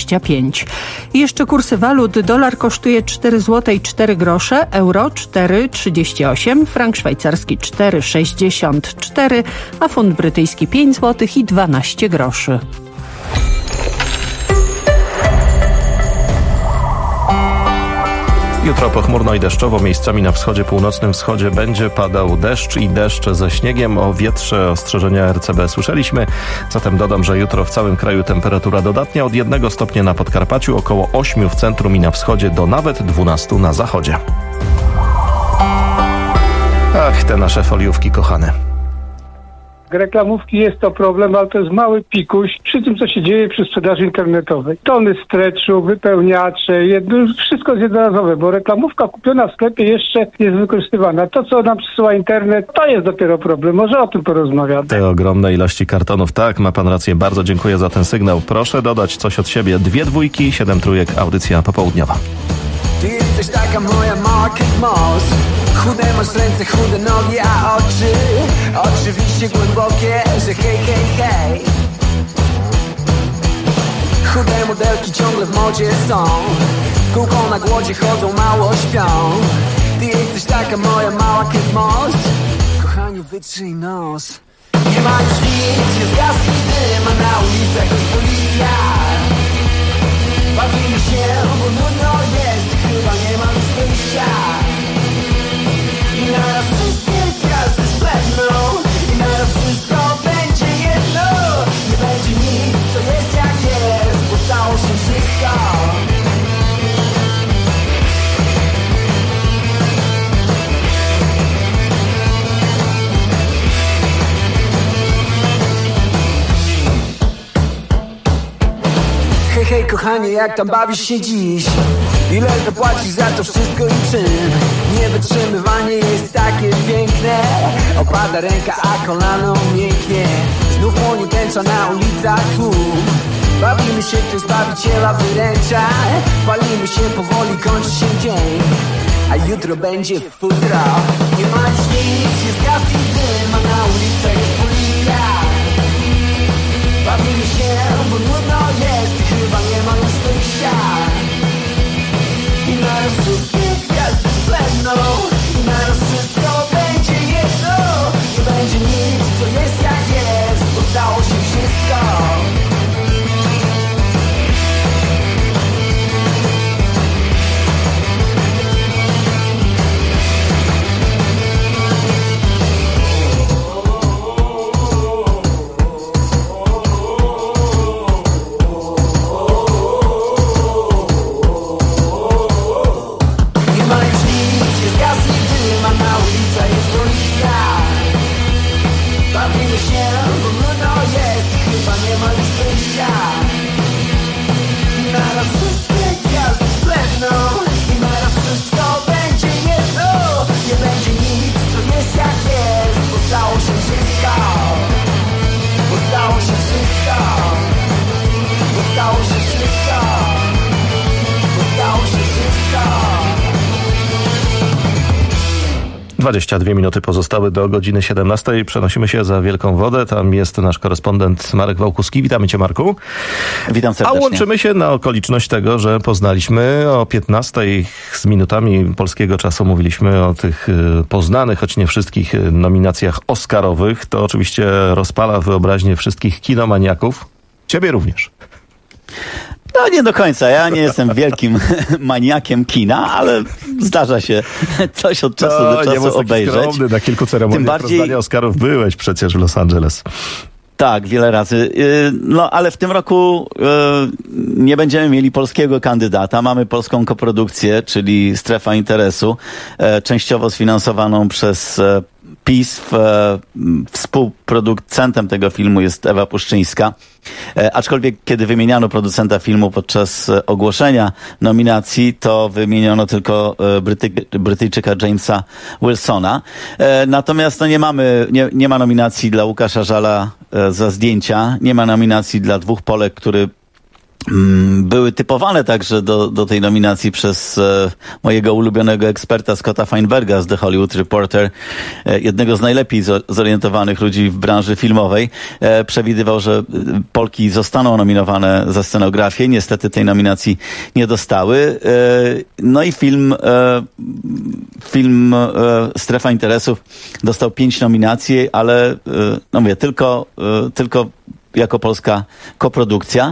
25. I jeszcze kursy walut. Dolar kosztuje 4 zł i 4 grosze, euro 4,38, frank szwajcarski 4,64, a funt brytyjski 5 zł i 12 groszy. Jutro pochmurno i deszczowo, miejscami na wschodzie, północnym wschodzie będzie padał deszcz i deszcz ze śniegiem. O wietrze ostrzeżenia RCB słyszeliśmy. Zatem dodam, że jutro w całym kraju temperatura dodatnia od 1 stopnia na Podkarpaciu, około 8 w centrum i na wschodzie do nawet 12 na zachodzie. Ach, te nasze foliówki kochane. Reklamówki jest to problem, ale to jest mały pikuś przy tym, co się dzieje przy sprzedaży internetowej. Tony stretchu, wypełniacze, wszystko jest jednorazowe, bo reklamówka kupiona w sklepie jeszcze jest wykorzystywana. To, co nam przysyła internet, to jest dopiero problem. Może o tym porozmawiamy. Te ogromne ilości kartonów, tak, ma pan rację. Bardzo dziękuję za ten sygnał. Proszę dodać coś od siebie. 2 dwójki, 7 trójek, audycja popołudniowa. Ty jesteś taka moja Market Moss. Chude masz ręce, chude nogi, a oczy oczywiście głębokie, że hej, hej, hej. Chude modelki ciągle w modzie są, w kółko na głodzie chodzą, mało śpią. Ty jesteś taka moja mała Kate Moss. Kochanie, wytrzyj nos. Nie ma już nic, jest gaz i dym, a na ulicach jest policja. Bawimy się, bo nudno jest, chyba nie ma już wyjścia. I naraz wszystkie gwiazdy splemną, i naraz wszystko będzie jedno. Nie będzie nic, co jest jak jest, bo stało się wszystko. Hej, hej, kochanie, jak tam bawisz się dziś? Ile zapłacisz za to wszystko i czym? Niewytrzymywanie jest takie piękne. Opada ręka, a kolano mięknie. Znów płonie tęcza na ulicach tłum. Bawimy się, ktoś Zbawiciela wyręcza. Palimy się, powoli kończy się dzień, a jutro będzie futro. Nie ma już nic, jest gaz i dym, a na ulicach jest policja. Bawimy się, bo nudno jest i chyba nie ma już wyjścia. I naraz wszystkie gwiazdy splemną. wszystkie gwiazdy zbledną i naraz wszystko będzie jedno. Nie będzie nic, co jest jak jest, bo stało się wszystko. Bo stało się wszystko. Bo stało się wszystko. Bo stało się wszystko. 22 minuty pozostały do godziny 17. Przenosimy się za Wielką Wodę. Tam jest nasz korespondent Marek Wałkuski. Witamy cię, Marku. Witam serdecznie. A łączymy się na okoliczność tego, że poznaliśmy o 15 z minutami polskiego czasu. Mówiliśmy o tych poznanych, choć nie wszystkich nominacjach oscarowych. To oczywiście rozpala wyobraźnię wszystkich kinomaniaków. Ciebie również. No nie do końca. Ja nie jestem wielkim maniakiem kina, ale zdarza się coś od czasu do czasu obejrzeć. Skromny, na kilku ceremoniach rozdania Oscarów byłeś przecież w Los Angeles. Tak, wiele razy. No, ale w tym roku nie będziemy mieli polskiego kandydata. Mamy polską koprodukcję, czyli Strefa Interesu, częściowo sfinansowaną przez PiS. Współproducentem tego filmu jest Ewa Puszczyńska. Aczkolwiek kiedy wymieniano producenta filmu podczas ogłoszenia nominacji, to wymieniono tylko Brytyjczyka Jamesa Wilsona. Natomiast no, nie ma nominacji dla Łukasza Żala za zdjęcia, nie ma nominacji dla dwóch Polek, które były typowane także do tej nominacji przez mojego ulubionego eksperta Scotta Feinberga z The Hollywood Reporter, jednego z najlepiej zorientowanych ludzi w branży filmowej. Przewidywał, że Polki zostaną nominowane za scenografię. Niestety tej nominacji nie dostały. No i film Strefa Interesów dostał 5 nominacji, ale no mówię, tylko jako polska koprodukcja.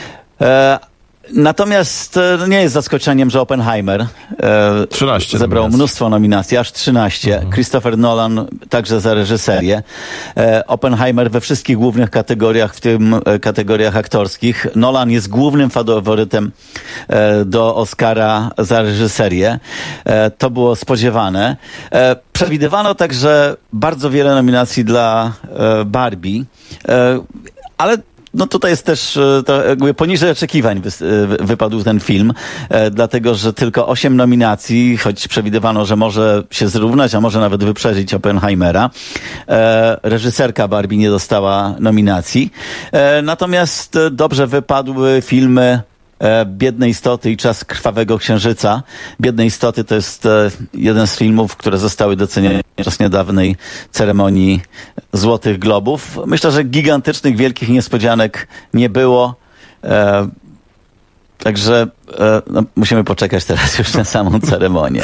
Natomiast nie jest zaskoczeniem, że Oppenheimer 13 zebrał mnóstwo nominacji, aż 13. Christopher Nolan także za reżyserię. Oppenheimer we wszystkich głównych kategoriach, w tym kategoriach aktorskich. Nolan jest głównym faworytem do Oscara za reżyserię. To było spodziewane. Przewidywano także bardzo wiele nominacji dla Barbie, ale no tutaj jest też to jakby poniżej oczekiwań wypadł ten film, dlatego że tylko 8 nominacji, choć przewidywano, że może się zrównać, a może nawet wyprzedzić Oppenheimera. Reżyserka Barbie nie dostała nominacji. Natomiast dobrze wypadły filmy Biedne istoty i Czas krwawego księżyca. Biedne istoty to jest jeden z filmów, które zostały docenione podczas niedawnej ceremonii Złotych Globów. Myślę, że gigantycznych, wielkich niespodzianek nie było. Także musimy poczekać teraz już na samą ceremonię.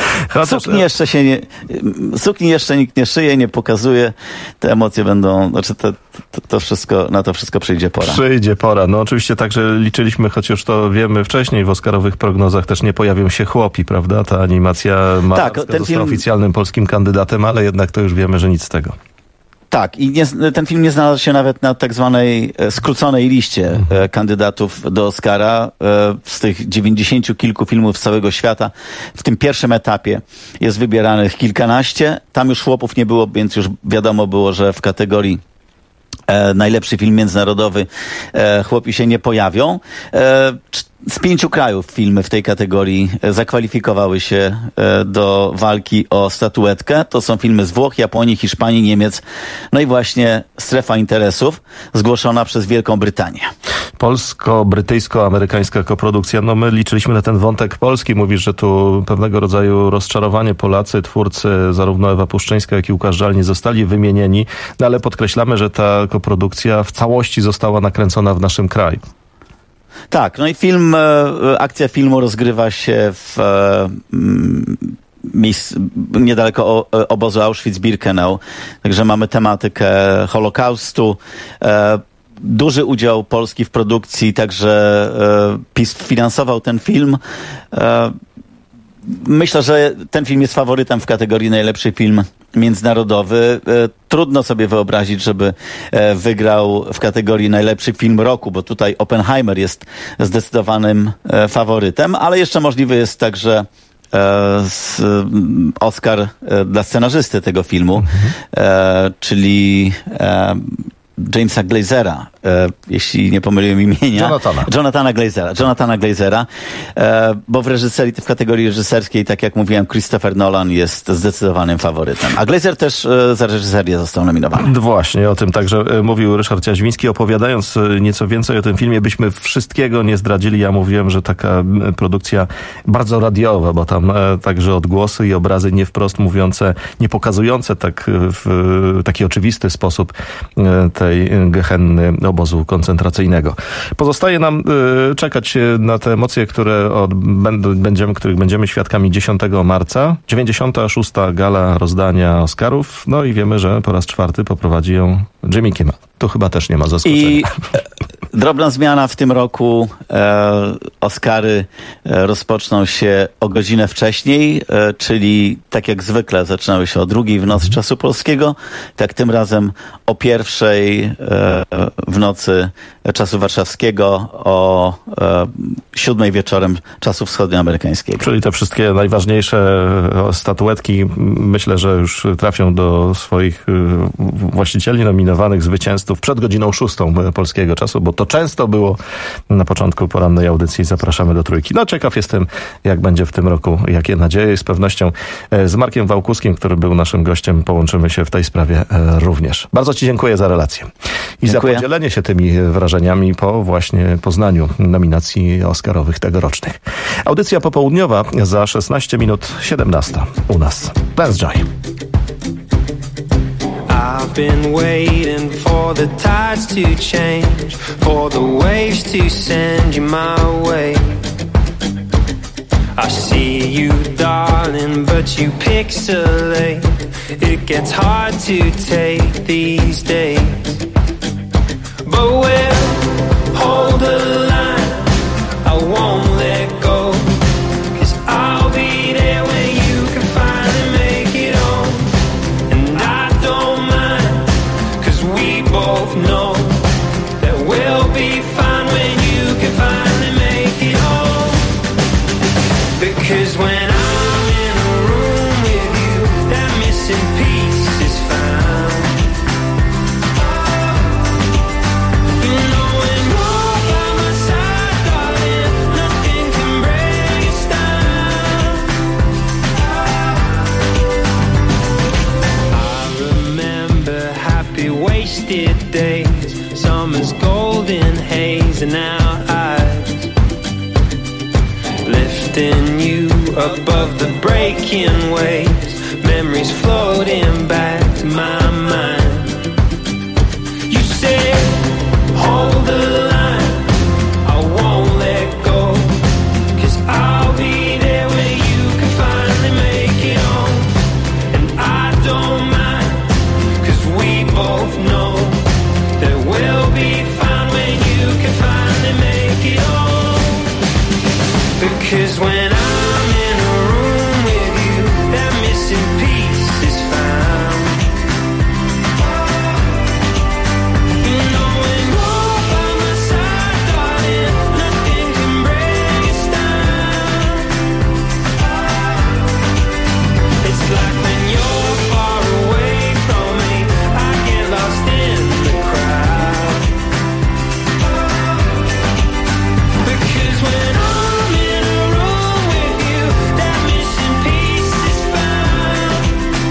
Sukni jeszcze nikt nie szyje, nie pokazuje. Te emocje będą, znaczy to wszystko, na to wszystko przyjdzie pora. Przyjdzie pora. No oczywiście także liczyliśmy, choć już to wiemy wcześniej, w oscarowych prognozach też nie pojawią się chłopi, prawda? Ta animacja została oficjalnym polskim kandydatem, ale jednak to już wiemy, że nic z tego. Tak, i ten film nie znalazł się nawet na tak zwanej skróconej liście kandydatów do Oscara. Z tych 90 kilku filmów z całego świata w tym pierwszym etapie jest wybieranych kilkanaście. Tam już chłopów nie było, więc już wiadomo było, że w kategorii najlepszy film międzynarodowy chłopi się nie pojawią. Z 5 krajów filmy w tej kategorii zakwalifikowały się do walki o statuetkę. To są filmy z Włoch, Japonii, Hiszpanii, Niemiec. No i właśnie Strefa Interesów zgłoszona przez Wielką Brytanię. Polsko-brytyjsko-amerykańska koprodukcja. No my liczyliśmy na ten wątek polski. Mówisz, że tu pewnego rodzaju rozczarowanie. Polacy, twórcy, zarówno Ewa Puszczyńska, jak i Łukasz Żal nie zostali wymienieni. No ale podkreślamy, że ta koprodukcja w całości została nakręcona w naszym kraju. Tak, no i akcja filmu rozgrywa się w niedaleko obozu Auschwitz-Birkenau, także mamy tematykę Holokaustu. Duży udział Polski w produkcji, także PiS finansował ten film. Myślę, że ten film jest faworytem w kategorii najlepszy film międzynarodowy. Trudno sobie wyobrazić, żeby wygrał w kategorii najlepszy film roku, bo tutaj Oppenheimer jest zdecydowanym faworytem, ale jeszcze możliwy jest także Oscar dla scenarzysty tego filmu, czyli Jamesa Glazera, jeśli nie pomyliłem imienia. Jonathana Glazera, bo w kategorii reżyserskiej, tak jak mówiłem, Christopher Nolan jest zdecydowanym faworytem. A Glazer też za reżyserię został nominowany. Właśnie, o tym także mówił Ryszard Jaźwiński. Opowiadając nieco więcej o tym filmie, byśmy wszystkiego nie zdradzili. Ja mówiłem, że taka produkcja bardzo radiowa, bo tam także odgłosy i obrazy nie wprost mówiące, nie pokazujące tak w taki oczywisty sposób tej gehenny obozu koncentracyjnego. Pozostaje nam czekać na te emocje, których będziemy świadkami 10 marca. 96. gala rozdania Oscarów. No i wiemy, że po raz 4 poprowadzi ją Jimmy Kimmel. Tu chyba też nie ma zaskoczenia. I drobna zmiana w tym roku. Oscary rozpoczną się o godzinę wcześniej, czyli tak jak zwykle zaczynały się o 2:00 w nocy czasu polskiego, tak tym razem o 1:00 w nocy czasu warszawskiego, o 7:00 wieczorem czasu wschodnioamerykańskiego. Czyli te wszystkie najważniejsze statuetki myślę, że już trafią do swoich właścicieli nominowanych zwycięzców przed godziną 6:00 polskiego czasu, bo to często było na początku porannej audycji. Zapraszamy do Trójki. No ciekaw jestem, jak będzie w tym roku, jakie nadzieje. Z pewnością z Markiem Wałkuskim, który był naszym gościem, połączymy się w tej sprawie również. Bardzo Ci dziękuję za relację i za podzielenie się tymi wrażeniami po właśnie poznaniu nominacji oscarowych tegorocznych. Audycja popołudniowa za 16 minut 17 u nas. Let's Joy. I've been waiting for the tides to change, for the waves to send you my way. I see you, darling, but you pixelate. It gets hard to take these days, but we'll hold the line. I won't let go, 'cause I'll be there when you can finally make it home. And I don't mind, 'cause we both know that we'll be fine when you can finally make it home. Because when I'm in a room with you, that missing piece is found. You know when you're by my side, darling, nothing can break us down. I remember happy wasted days, summer's golden haze in our eyes, lifting you above the breaking waves, memories floating back to my mind. You said, hold the line, I won't let go, 'cause I'll be there when you can finally make it home. And I don't mind, 'cause we both know that we'll be fine when you can finally make it home. Because when I'm in a room with you, that missing piece is found. You know when you're by my side, darling, nothing can break us down. It's like when you're far away from me, I get lost in the crowd. Because when I'm in a room with you, that missing piece is found.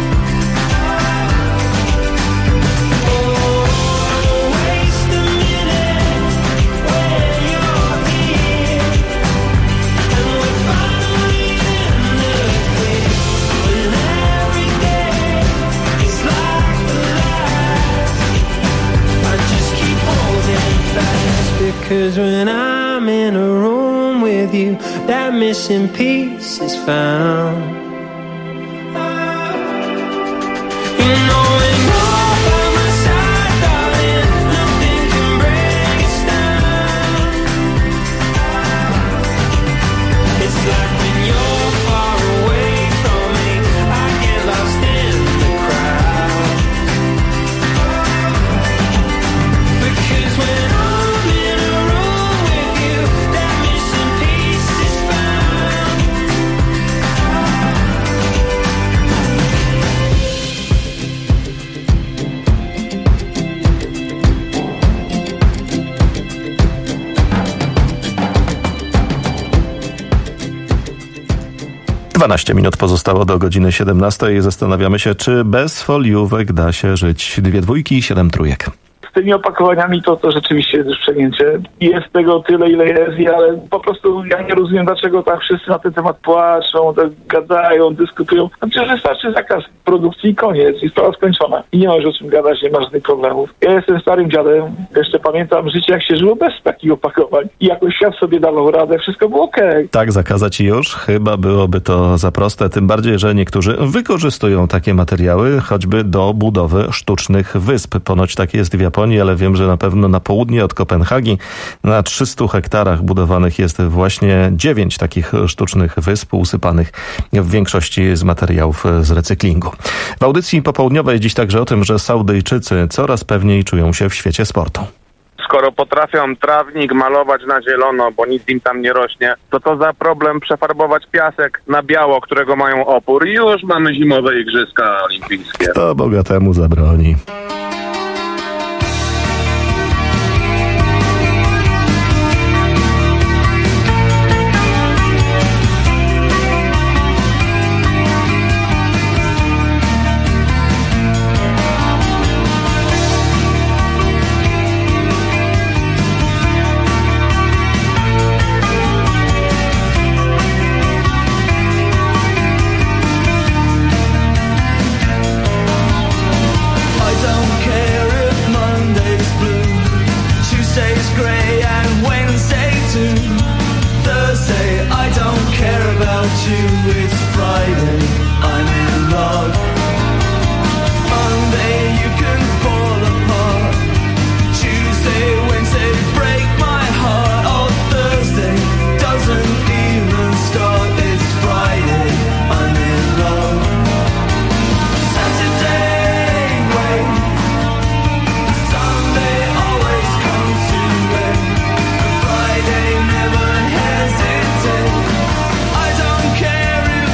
Oh, I'll waste a minute when you're here, and we're finally in the clear. When every day is like the last, I just keep holding fast. Because when I'm in a room with you, that missing piece is found. You know when you're by my side, darling, nothing can break us down. It's like when you're far away from me, I get lost in the crowd. Because when I'm in a room with you, that missing piece is found. 12 minut pozostało do godziny 17 i zastanawiamy się, czy bez foliówek da się żyć. 2 dwójki i 7 trójek. Z tymi opakowaniami to rzeczywiście jest już przegięcie. Jest tego tyle, ile jest, ale po prostu ja nie rozumiem, dlaczego tak wszyscy na ten temat płaczą, tak gadają, dyskutują. No przecież wystarczy zakaz produkcji i koniec, i sprawa skończona. I nie ma już o czym gadać, nie ma żadnych problemów. Ja jestem starym dziadem, jeszcze pamiętam życie, jak się żyło bez takich opakowań. I jakoś świat sobie dawał radę, wszystko było okej. Tak, zakazać już? Chyba byłoby to za proste, tym bardziej, że niektórzy wykorzystują takie materiały, choćby do budowy sztucznych wysp. Ponoć tak jest w Japonii, ale wiem, że na pewno na południe od Kopenhagi na 300 hektarach budowanych jest właśnie 9 takich sztucznych wysp usypanych w większości z materiałów z recyklingu. W audycji popołudniowej dziś także o tym, że Saudyjczycy coraz pewniej czują się w świecie sportu. Skoro potrafią trawnik malować na zielono, bo nic im tam nie rośnie, to za problem przefarbować piasek na biało, którego mają opór i już mamy zimowe igrzyska olimpijskie. Kto bogatemu zabroni? Care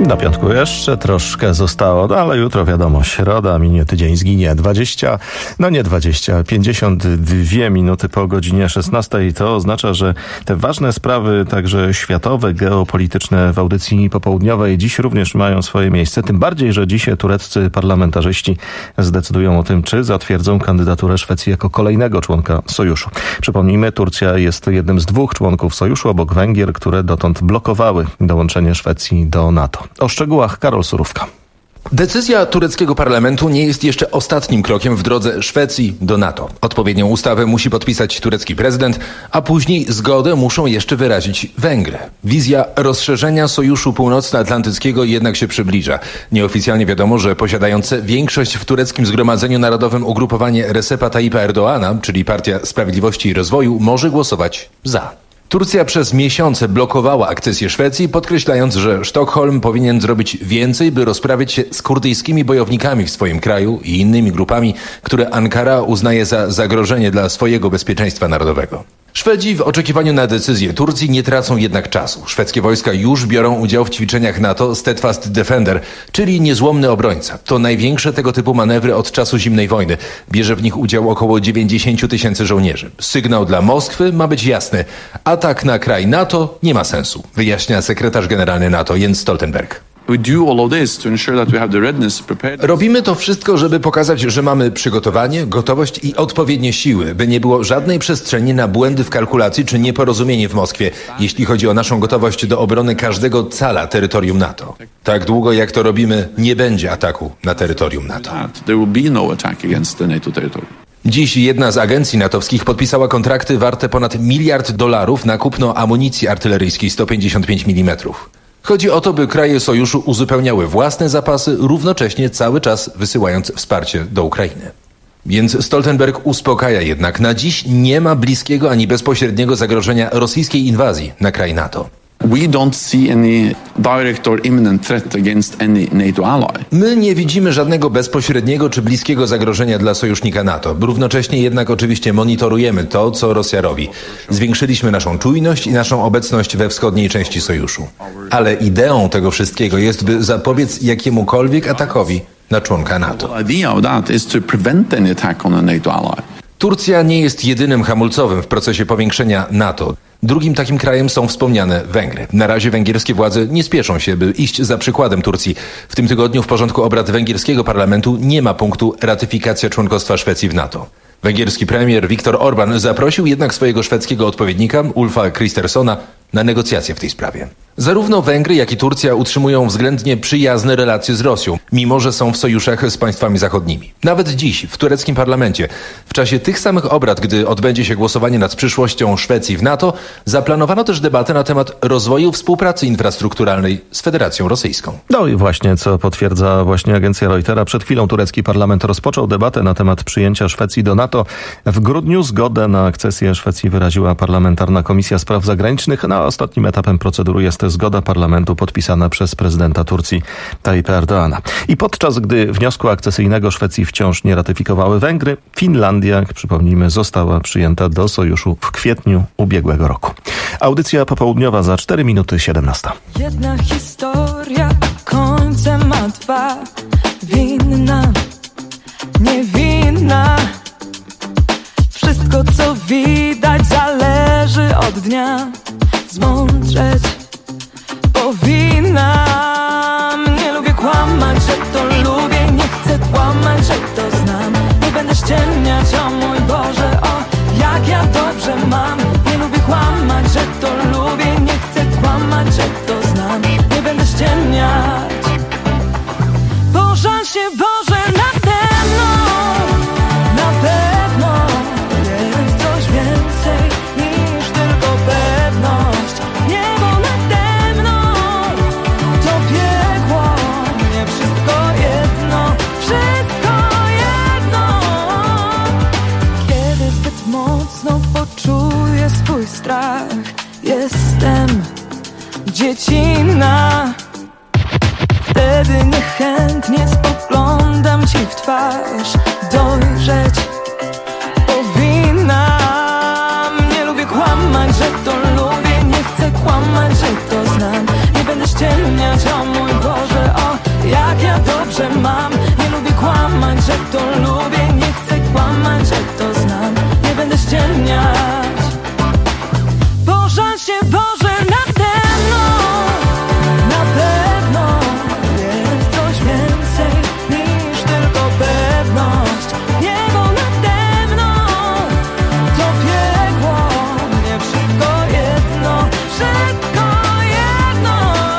Do piątku jeszcze troszkę zostało, ale jutro wiadomo, środa, minie tydzień, zginie 52 minuty po godzinie 16. To oznacza, że te ważne sprawy, także światowe, geopolityczne w audycji popołudniowej dziś również mają swoje miejsce. Tym bardziej, że dziś tureccy parlamentarzyści zdecydują o tym, czy zatwierdzą kandydaturę Szwecji jako kolejnego członka sojuszu. Przypomnijmy, Turcja jest jednym z 2 członków sojuszu obok Węgier, które dotąd blokowały dołączenie Szwecji do NATO. O szczegółach Karol Surówka. Decyzja tureckiego parlamentu nie jest jeszcze ostatnim krokiem w drodze Szwecji do NATO. Odpowiednią ustawę musi podpisać turecki prezydent, a później zgodę muszą jeszcze wyrazić Węgry. Wizja rozszerzenia Sojuszu Północnoatlantyckiego jednak się przybliża. Nieoficjalnie wiadomo, że posiadające większość w tureckim Zgromadzeniu Narodowym ugrupowanie Recepa Tayyipa Erdoğana, czyli Partia Sprawiedliwości i Rozwoju, może głosować za. Turcja przez miesiące blokowała akcesję Szwecji, podkreślając, że Sztokholm powinien zrobić więcej, by rozprawić się z kurdyjskimi bojownikami w swoim kraju i innymi grupami, które Ankara uznaje za zagrożenie dla swojego bezpieczeństwa narodowego. Szwedzi w oczekiwaniu na decyzję Turcji nie tracą jednak czasu. Szwedzkie wojska już biorą udział w ćwiczeniach NATO Steadfast Defender, czyli niezłomny obrońca. To największe tego typu manewry od czasu zimnej wojny. Bierze w nich udział około 90 000 żołnierzy. Sygnał dla Moskwy ma być jasny. Atak na kraj NATO nie ma sensu, wyjaśnia sekretarz generalny NATO Jens Stoltenberg. Robimy to wszystko, żeby pokazać, że mamy przygotowanie, gotowość i odpowiednie siły, by nie było żadnej przestrzeni na błędy w kalkulacji czy nieporozumienie w Moskwie, jeśli chodzi o naszą gotowość do obrony każdego cala terytorium NATO. Tak długo jak to robimy, nie będzie ataku na terytorium NATO. Dziś jedna z agencji natowskich podpisała kontrakty warte ponad $1 miliard na kupno amunicji artyleryjskiej 155 mm. Chodzi o to, by kraje sojuszu uzupełniały własne zapasy, równocześnie cały czas wysyłając wsparcie do Ukrainy. Więc Stoltenberg uspokaja jednak, na dziś nie ma bliskiego ani bezpośredniego zagrożenia rosyjskiej inwazji na kraj NATO. My nie widzimy żadnego bezpośredniego czy bliskiego zagrożenia dla sojusznika NATO. Równocześnie jednak oczywiście monitorujemy to, co Rosja robi. Zwiększyliśmy naszą czujność i naszą obecność we wschodniej części sojuszu. Ale ideą tego wszystkiego jest, by zapobiec jakiemukolwiek atakowi na członka NATO. Turcja nie jest jedynym hamulcowym w procesie powiększenia NATO. Drugim takim krajem są wspomniane Węgry. Na razie węgierskie władze nie spieszą się, by iść za przykładem Turcji. W tym tygodniu w porządku obrad węgierskiego parlamentu nie ma punktu ratyfikacja członkostwa Szwecji w NATO. Węgierski premier Viktor Orbán zaprosił jednak swojego szwedzkiego odpowiednika Ulfa Kristerssona na negocjacje w tej sprawie. Zarówno Węgry, jak i Turcja utrzymują względnie przyjazne relacje z Rosją, mimo że są w sojuszach z państwami zachodnimi. Nawet dziś w tureckim parlamencie, w czasie tych samych obrad, gdy odbędzie się głosowanie nad przyszłością Szwecji w NATO, zaplanowano też debatę na temat rozwoju współpracy infrastrukturalnej z Federacją Rosyjską. No i właśnie, co potwierdza właśnie agencja Reutera, przed chwilą turecki parlament rozpoczął debatę na temat przyjęcia Szwecji do NATO. W grudniu zgodę na akcesję Szwecji wyraziła parlamentarna Komisja Spraw Zagranicznych. Na ostatnim etapem procedury jest zgoda parlamentu podpisana przez prezydenta Turcji Tayyipa Erdoğana. I podczas gdy wniosku akcesyjnego Szwecji wciąż nie ratyfikowały Węgry, Finlandia, jak przypomnijmy, została przyjęta do sojuszu w kwietniu ubiegłego roku. Audycja popołudniowa za 4:17. Jedna historia końcem ma 2. Winna, niewinna. Wszystko co widać zależy od dnia. Zmądrzeć powinnam. Nie lubię kłamać, że to lubię. Nie chcę kłamać, że to znam. Nie będę ściemniać, o mój Boże, o jak ja dobrze mam. Nie lubię kłamać, że to lubię. Nie chcę kłamać, że to znam. Nie będę ściemniać. Pożal się Boże nade mną. Na pewno jest coś więcej niż tylko pewność. Niebo nade mną to piekło. Nie wszystko jedno, wszystko jedno. Kiedy zbyt mocno poczuję swój strach, jestem dziecinna. Wtedy niechętnie spoglądam ci w twarz. Dojrzeć powinnam. Nie lubię kłamać, że to lubię. Nie chcę kłamać, że to znam. Nie będę ściemniać, o mój Boże. dobrze mam. Nie lubię kłamać, że to lubię. Nie chcę kłamać, że to znam. Nie będę ściemniać. Pożal się Boże nade mną. Na pewno jest coś więcej niż tylko pewność. Niebo nade mną to piekło. Nie wszystko jedno, wszystko jedno.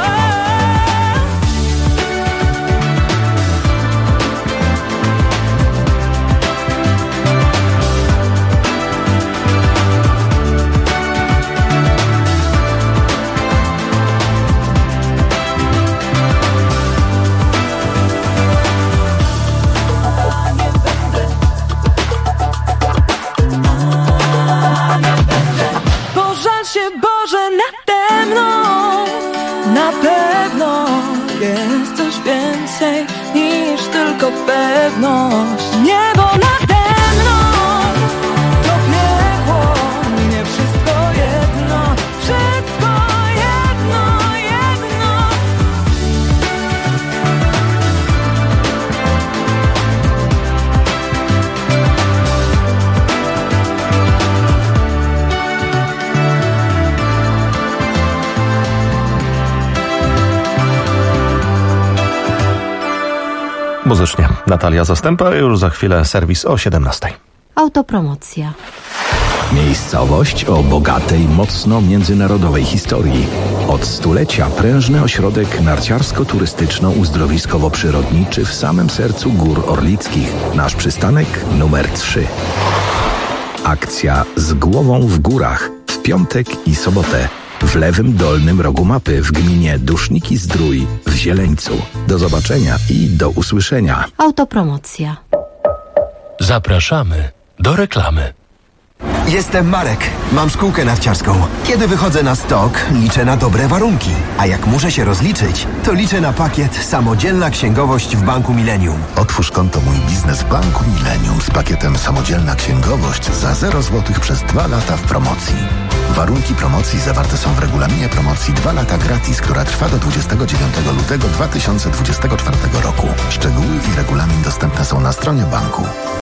Pożal się Boże nade mną. Na pewno jest coś więcej niż tylko pewność. Niebo nade mną to piekło. Nie wszystko jedno, wszystko jedno, jedno. Muzycznie Natalia Zastępa, już za chwilę serwis o 17:00. Autopromocja. Miejscowość o bogatej, mocno międzynarodowej historii. Od stulecia prężny ośrodek narciarsko-turystyczno-uzdrowiskowo-przyrodniczy w samym sercu Gór Orlickich. Nasz przystanek numer 3. Akcja Z głową w górach w piątek i sobotę w lewym dolnym rogu mapy w gminie Duszniki-Zdrój w Zieleńcu. Do zobaczenia i do usłyszenia. Autopromocja. Zapraszamy do reklamy. Jestem Marek. Mam szkółkę narciarską. Kiedy wychodzę na stok, liczę na dobre warunki. A jak muszę się rozliczyć, to liczę na pakiet Samodzielna Księgowość w Banku Millennium. Otwórz konto Mój Biznes w Banku Millennium z pakietem Samodzielna Księgowość za 0 zł przez 2 lata w promocji. Warunki promocji zawarte są w regulaminie promocji 2 lata gratis, która trwa do 29 lutego 2024 roku. Szczegóły i regulamin dostępne są na stronie banku.